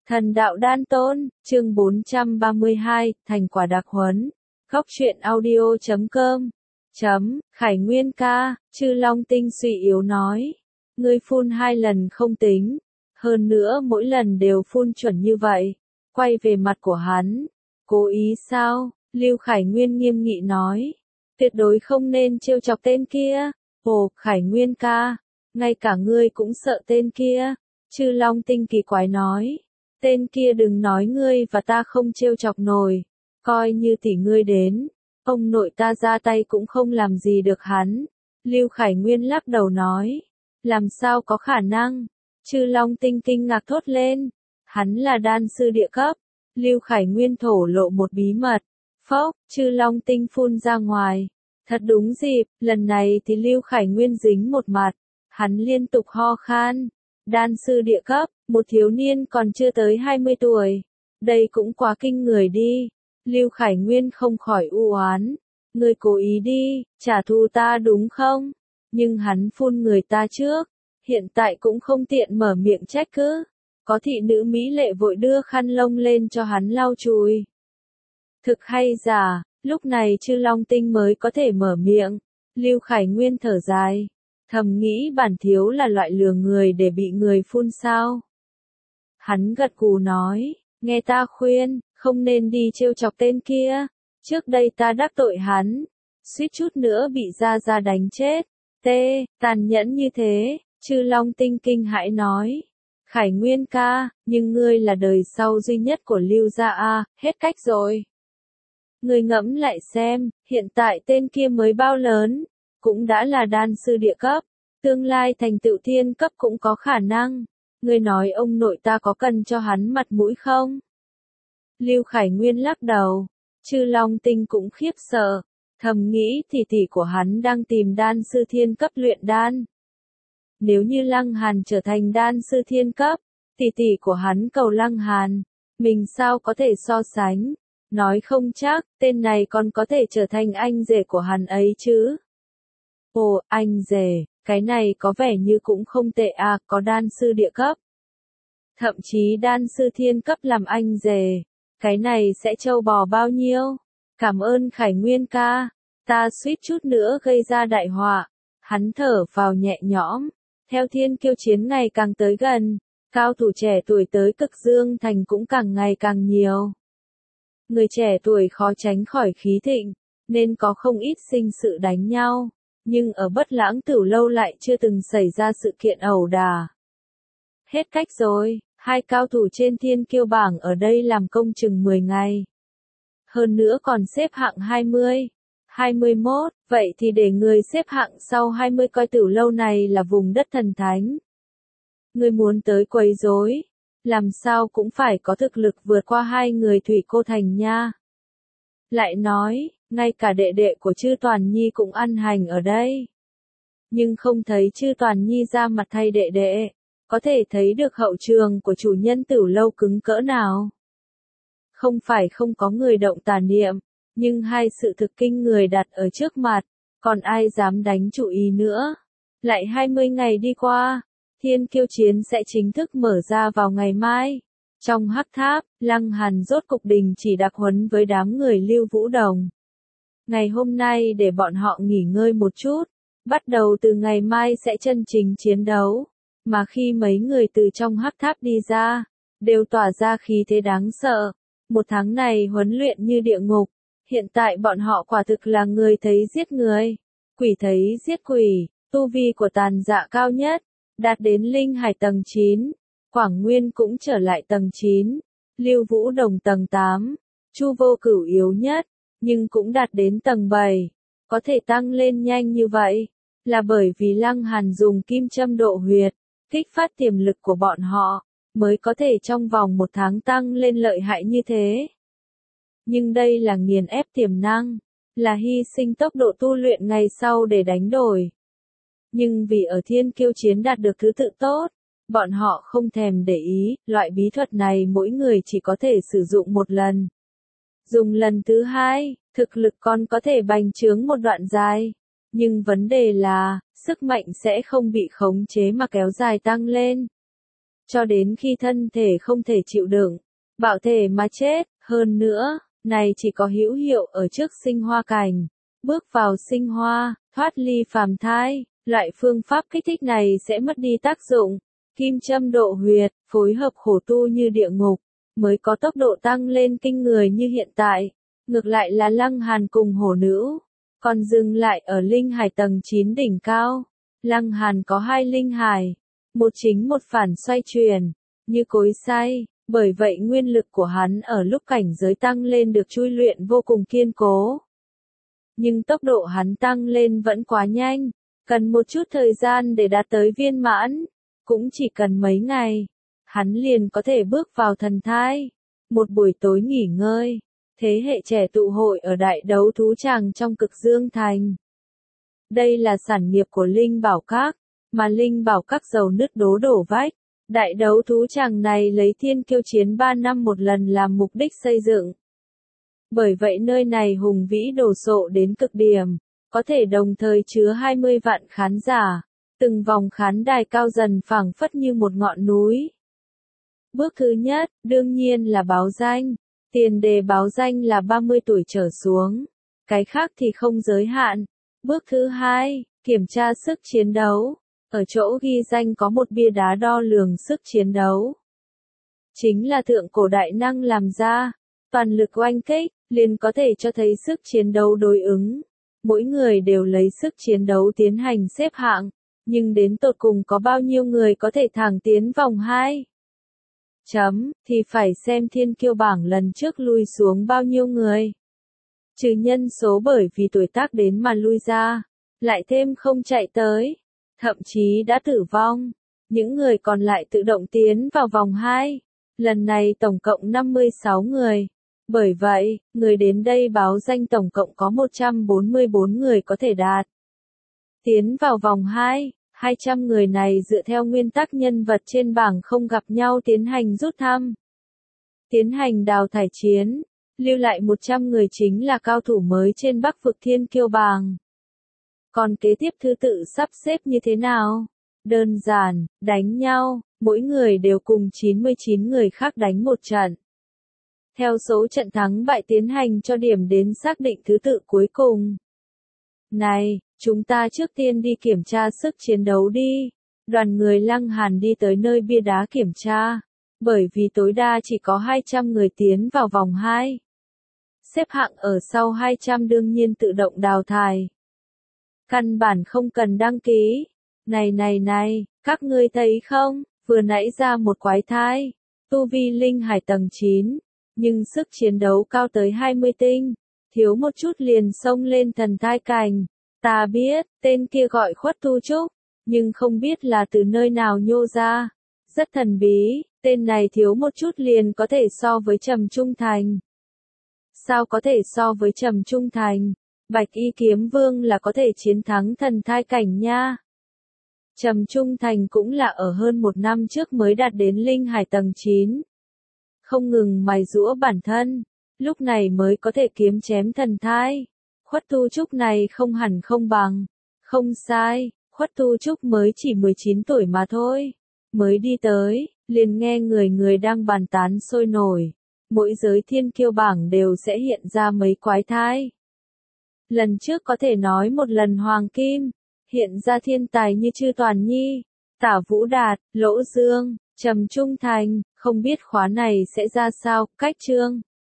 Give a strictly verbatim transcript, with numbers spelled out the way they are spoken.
Thần đạo đan tôn, chương bốn trăm ba mươi hai, thành quả đặc huấn. Góc truyện audio chấm com. Chấm, Khải Nguyên ca, Chư Long Tinh suy yếu nói. Ngươi phun hai lần không tính. Hơn nữa mỗi lần đều phun chuẩn như vậy. Quay về mặt của hắn. Cố ý sao? Lưu Khải Nguyên nghiêm nghị nói. Tuyệt đối không nên trêu chọc tên kia. Ồ, Khải Nguyên ca. Ngay cả ngươi cũng sợ tên kia. Chư Long Tinh kỳ quái nói. Tên kia đừng nói ngươi và ta không trêu chọc nổi. Coi như tỷ ngươi đến. Ông nội ta ra tay cũng không làm gì được hắn. Lưu Khải Nguyên lắc đầu nói. Làm sao có khả năng? Chư Long Tinh kinh ngạc thốt lên. Hắn là đan sư địa cấp. Lưu Khải Nguyên thổ lộ một bí mật. Phốc, Chư Long Tinh phun ra ngoài. Thật đúng dịp, lần này thì Lưu Khải Nguyên dính một mặt. Hắn liên tục ho khan. Đan sư địa cấp, một thiếu niên còn chưa tới hai mươi tuổi. Đây cũng quá kinh người đi. Lưu Khải Nguyên không khỏi u oán. Ngươi cố ý đi, trả thù ta đúng không? Nhưng hắn phun người ta trước. Hiện tại cũng không tiện mở miệng trách cứ. Có thị nữ mỹ lệ vội đưa khăn lông lên cho hắn lau chùi. Thực hay giả, lúc này Chư Long Tinh mới có thể mở miệng. Lưu Khải Nguyên thở dài. Thầm nghĩ bản thiếu là loại lừa người để bị người phun sao. Hắn gật gù nói, nghe ta khuyên, không nên đi trêu chọc tên kia. Trước đây ta đắc tội hắn, suýt chút nữa bị Gia Gia đánh chết. Tê, tàn nhẫn như thế, Chư Long Tinh kinh hãi nói. Khải Nguyên ca, nhưng ngươi là đời sau duy nhất của Lưu gia a, hết cách rồi. Ngươi ngẫm lại xem, hiện tại tên kia mới bao lớn, cũng đã là đan sư địa cấp, tương lai thành tựu thiên cấp cũng có khả năng. Ngươi nói ông nội ta có cần cho hắn mặt mũi không? Lưu Khải Nguyên lắc đầu, Chư Long Tinh cũng khiếp sợ, thầm nghĩ tỷ tỷ của hắn đang tìm đan sư thiên cấp luyện đan. Nếu như Lăng Hàn trở thành đan sư thiên cấp, tỷ tỷ của hắn cầu Lăng Hàn, mình sao có thể so sánh? Nói không chắc, tên này còn có thể trở thành anh rể của hắn ấy chứ. Ồ, anh rể, cái này có vẻ như cũng không tệ à, có đan sư địa cấp. Thậm chí đan sư thiên cấp làm anh rể, cái này sẽ trâu bò bao nhiêu? Cảm ơn Khải Nguyên ca, ta suýt chút nữa gây ra đại họa. Hắn thở vào nhẹ nhõm, theo thiên kiêu chiến ngày càng tới gần, cao thủ trẻ tuổi tới Cực Dương Thành cũng càng ngày càng nhiều. Người trẻ tuổi khó tránh khỏi khí thịnh, nên có không ít sinh sự đánh nhau. Nhưng ở Bất Lãng Tửu Lâu lại chưa từng xảy ra sự kiện ẩu đả. Hết cách rồi, hai cao thủ trên thiên kiêu bảng ở đây làm công chừng mười ngày. Hơn nữa còn xếp hạng hai mươi, hai mươi mốt, vậy thì để người xếp hạng sau hai mươi coi Tửu Lâu này là vùng đất thần thánh. Người muốn tới quấy rối, làm sao cũng phải có thực lực vượt qua hai người Thủy Cô Thành nha. Lại nói, ngay cả đệ đệ của Chư Toàn Nhi cũng ăn hành ở đây. Nhưng không thấy Chư Toàn Nhi ra mặt thay đệ đệ, có thể thấy được hậu trường của chủ nhân Tửu Lâu cứng cỡ nào. Không phải không có người động tà niệm, nhưng hai sự thực kinh người đặt ở trước mặt, còn ai dám đánh chủ ý nữa. Lại hai mươi ngày đi qua, thiên kiêu chiến sẽ chính thức mở ra vào ngày mai. Trong hắc tháp, Lăng Hàn rốt cục đình chỉ đặc huấn với đám người Lưu Vũ Đồng. Ngày hôm nay để bọn họ nghỉ ngơi một chút, bắt đầu từ ngày mai sẽ chân chính chiến đấu. Mà khi mấy người từ trong hắc tháp đi ra, đều tỏa ra khí thế đáng sợ. Một tháng này huấn luyện như địa ngục, hiện tại bọn họ quả thực là người thấy giết người, quỷ thấy giết quỷ, tu vi của Tàn Dạ cao nhất, đạt đến linh hải tầng chín. Quảng Nguyên cũng trở lại tầng chín, Lưu Vũ Đồng tầng tám, Chu Vô Cửu yếu nhất, nhưng cũng đạt đến tầng bảy. Có thể tăng lên nhanh như vậy, là bởi vì Lăng Hàn dùng kim châm độ huyệt, kích phát tiềm lực của bọn họ, mới có thể trong vòng một tháng tăng lên lợi hại như thế. Nhưng đây là nghiền ép tiềm năng, là hy sinh tốc độ tu luyện ngày sau để đánh đổi. Nhưng vì ở thiên kiêu chiến đạt được thứ tự tốt, bọn họ không thèm để ý, loại bí thuật này mỗi người chỉ có thể sử dụng một lần. Dùng lần thứ hai, thực lực còn có thể bành trướng một đoạn dài. Nhưng vấn đề là, sức mạnh sẽ không bị khống chế mà kéo dài tăng lên. cho đến khi thân thể không thể chịu đựng, bạo thể mà chết. Hơn nữa, này chỉ có hữu hiệu ở trước sinh hoa cảnh. Bước vào sinh hoa, thoát ly phàm thai, loại phương pháp kích thích này sẽ mất đi tác dụng. Kim châm độ huyệt, phối hợp khổ tu như địa ngục, mới có tốc độ tăng lên kinh người như hiện tại. Ngược lại là Lăng Hàn cùng hổ nữ, còn dừng lại ở linh hải tầng chín đỉnh cao. Lăng Hàn có hai linh hải, một chính một phản xoay chuyển, như cối xay, bởi vậy nguyên lực của hắn ở lúc cảnh giới tăng lên được chui luyện vô cùng kiên cố. Nhưng tốc độ hắn tăng lên vẫn quá nhanh, cần một chút thời gian để đạt tới viên mãn, cũng chỉ cần mấy ngày, hắn liền có thể bước vào thần thai. Một buổi tối nghỉ ngơi, thế hệ trẻ tụ hội ở đại đấu thú tràng trong Cực Dương Thành. Đây là sản nghiệp của Linh Bảo Các, mà Linh Bảo Các dầu nứt đố đổ vách. Đại đấu thú tràng này lấy thiên kiêu chiến ba năm một lần làm mục đích xây dựng. Bởi vậy nơi này hùng vĩ đồ sộ đến cực điểm, có thể đồng thời chứa hai mươi vạn khán giả. Từng vòng khán đài cao dần phảng phất như một ngọn núi. Bước thứ nhất, đương nhiên là báo danh. Tiền đề báo danh là ba mươi tuổi trở xuống. Cái khác thì không giới hạn. Bước thứ hai, kiểm tra sức chiến đấu. Ở chỗ ghi danh có một bia đá đo lường sức chiến đấu. Chính là thượng cổ đại năng làm ra. Toàn lực oanh kích, liền có thể cho thấy sức chiến đấu đối ứng. Mỗi người đều lấy sức chiến đấu tiến hành xếp hạng. Nhưng đến tột cùng có bao nhiêu người có thể thẳng tiến vòng hai? Chấm, thì phải xem thiên kiêu bảng lần trước lui xuống bao nhiêu người. Trừ nhân số bởi vì tuổi tác đến mà lui ra, lại thêm không chạy tới, thậm chí đã tử vong. Những người còn lại tự động tiến vào vòng hai. Lần này tổng cộng năm mươi sáu người. Bởi vậy, người đến đây báo danh tổng cộng có một trăm bốn mươi bốn người có thể đạt tiến vào vòng hai. hai trăm người này dựa theo nguyên tắc nhân vật trên bảng không gặp nhau tiến hành rút thăm. Tiến hành đào thải chiến, lưu lại một trăm người chính là cao thủ mới trên Bắc vực thiên kiêu bảng. Còn kế tiếp thứ tự sắp xếp như thế nào? Đơn giản, đánh nhau, mỗi người đều cùng chín mươi chín người khác đánh một trận. Theo số trận thắng bại tiến hành cho điểm đến xác định thứ tự cuối cùng. Này, chúng ta trước tiên đi kiểm tra sức chiến đấu đi. Đoàn người Lăng Hàn đi tới nơi bia đá kiểm tra. Bởi vì tối đa chỉ có hai trăm người tiến vào vòng hai. Xếp hạng ở sau hai trăm đương nhiên tự động đào thải. Căn bản không cần đăng ký. Này này này, các ngươi thấy không? Vừa nãy ra một quái thai. Tu vi linh hải tầng chín. Nhưng sức chiến đấu cao tới hai mươi tinh. Thiếu một chút liền xông lên thần thai cảnh. Ta biết, tên kia gọi Khuất Tu Trúc, nhưng không biết là từ nơi nào nhô ra. Rất thần bí, tên này thiếu một chút liền có thể so với Trầm Trung Thành. Sao có thể so với Trầm Trung Thành? Bạch Y Kiếm Vương là có thể chiến thắng thần thai cảnh nha. Trầm Trung Thành cũng là ở hơn một năm trước mới đạt đến linh hải tầng chín. Không ngừng mài giũa bản thân, lúc này mới có thể kiếm chém thần thai. Khuất Tu Trúc này không hẳn không bằng. Không sai, Khuất Tu Trúc mới chỉ mười chín tuổi mà thôi. Mới đi tới, liền nghe người người đang bàn tán sôi nổi. Mỗi giới thiên kiêu bảng đều sẽ hiện ra mấy quái thai. Lần trước có thể nói một lần hoàng kim, hiện ra thiên tài như Chư Toàn Nhi, Tả Vũ Đạt, Lỗ Dương, Trầm Trung Thành, không biết khóa này sẽ ra sao. Cách chương